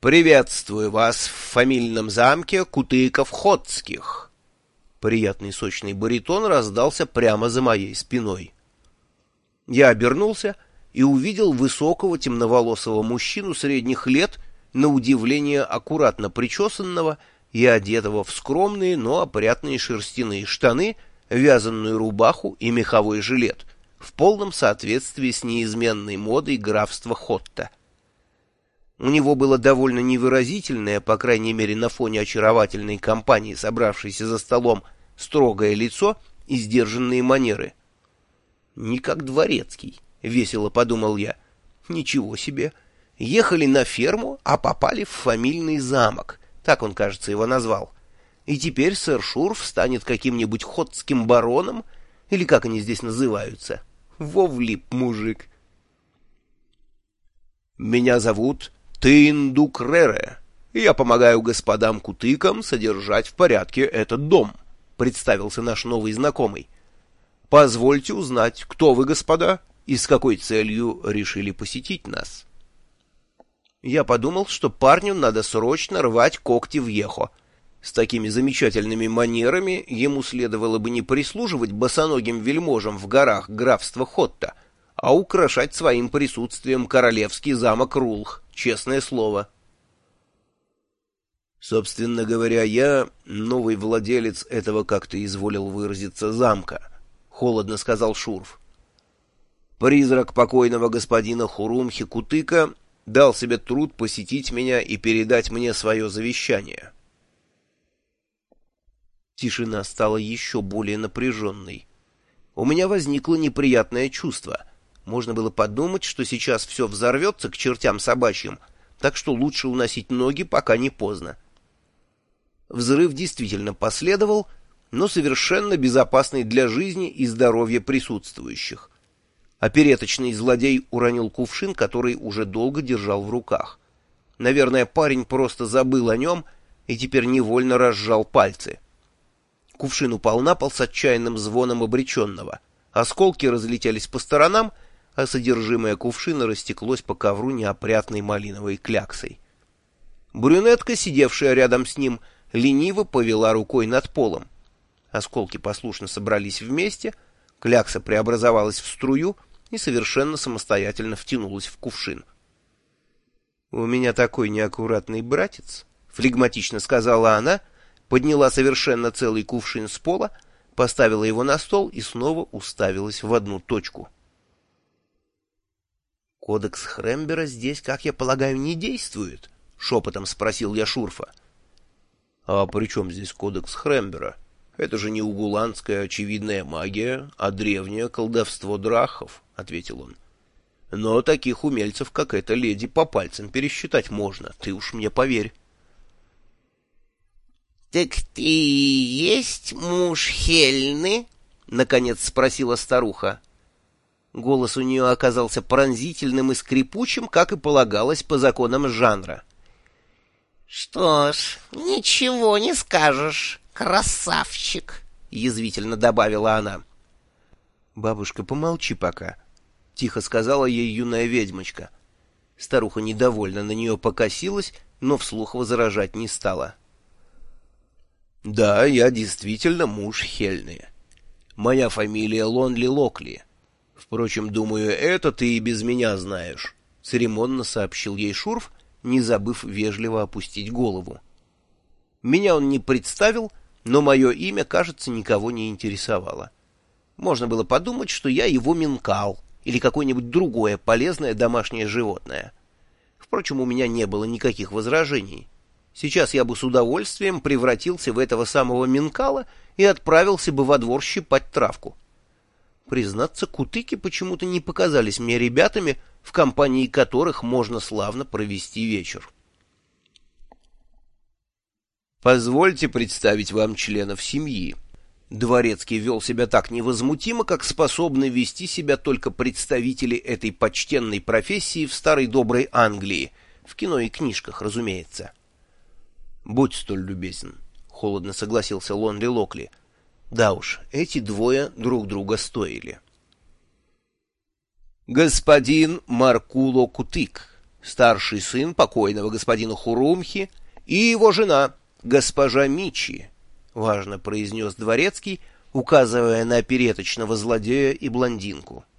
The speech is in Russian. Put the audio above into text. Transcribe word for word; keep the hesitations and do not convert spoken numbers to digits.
«Приветствую вас в фамильном замке Кутыков-Ходских». Приятный сочный баритон раздался прямо за моей спиной. Я обернулся и увидел высокого темноволосого мужчину средних лет, на удивление аккуратно причесанного и одетого в скромные, но опрятные шерстяные штаны, вязаную рубаху и меховой жилет, в полном соответствии с неизменной модой графства Хотта. У него было довольно невыразительное, по крайней мере на фоне очаровательной компании, собравшейся за столом, строгое лицо и сдержанные манеры. «Не как дворецкий», — весело подумал я. «Ничего себе! Ехали на ферму, а попали в фамильный замок», так он, кажется, его назвал. «И теперь сэр Шурф станет каким-нибудь ходским бароном, или как они здесь называются. Во влип, мужик». «Меня зовут Тындукрере, и я помогаю господам Кутыкам содержать в порядке этот дом», — представился наш новый знакомый. «Позвольте узнать, кто вы, господа, и с какой целью решили посетить нас». Я подумал, что парню надо срочно рвать когти в ехо. С такими замечательными манерами ему следовало бы не прислуживать босоногим вельможам в горах графства Хотта, а украшать своим присутствием королевский замок Рулх, честное слово. «Собственно говоря, я новый владелец этого, как ты изволил выразиться, замка», — холодно сказал Шурф. «Призрак покойного господина Хурумхи Кутыка дал себе труд посетить меня и передать мне свое завещание». Тишина стала еще более напряженной. У меня возникло неприятное чувство. Можно было подумать, что сейчас все взорвется к чертям собачьим, так что лучше уносить ноги, пока не поздно. Взрыв действительно последовал, но совершенно безопасный для жизни и здоровья присутствующих. Опереточный злодей уронил кувшин, который уже долго держал в руках. Наверное, парень просто забыл о нем и теперь невольно разжал пальцы. Кувшин упал на пол с отчаянным звоном обреченного. Осколки разлетелись по сторонам, а содержимое кувшина растеклось по ковру неопрятной малиновой кляксой. Брюнетка, сидевшая рядом с ним, лениво повела рукой над полом. Осколки послушно собрались вместе, клякса преобразовалась в струю и совершенно самостоятельно втянулась в кувшин. «У меня такой неаккуратный братец», — флегматично сказала она, подняла совершенно целый кувшин с пола, поставила его на стол и снова уставилась в одну точку. «Кодекс Хрембера здесь, как я полагаю, не действует?» — шепотом спросил я Шурфа. «А при чем здесь кодекс Хрембера? Это же не угуландская очевидная магия, а древнее колдовство драхов», — ответил он. «Но таких умельцев, как эта леди, по пальцам пересчитать можно, ты уж мне поверь». «Так ты и есть муж Хельны?» — наконец спросила старуха. Голос у нее оказался пронзительным и скрипучим, как и полагалось по законам жанра. «Что ж, ничего не скажешь, красавчик», — язвительно добавила она. «Бабушка, помолчи пока», — тихо сказала ей юная ведьмочка. Старуха недовольно на нее покосилась, но вслух возражать не стала. «Да, я действительно муж Хельны. Моя фамилия Лонли Локли. Впрочем, думаю, это ты и без меня знаешь», — церемонно сообщил ей Шурф, не забыв вежливо опустить голову. Меня он не представил, но мое имя, кажется, никого не интересовало. Можно было подумать, что я его минкал или какое-нибудь другое полезное домашнее животное. Впрочем, у меня не было никаких возражений. Сейчас я бы с удовольствием превратился в этого самого минкала и отправился бы во двор щипать травку. Признаться, кутыки почему-то не показались мне ребятами, в компании которых можно славно провести вечер. «Позвольте представить вам членов семьи». Дворецкий вел себя так невозмутимо, как способны вести себя только представители этой почтенной профессии в старой доброй Англии, в кино и книжках, разумеется. «Будь столь любезен», — холодно согласился Лонли Локли. Да уж, эти двое друг друга стоили. «Господин Маркуло Кутык», старший сын покойного господина Хурумхи и его жена, госпожа Мичи, — важно произнес дворецкий, указывая на опереточного злодея и блондинку.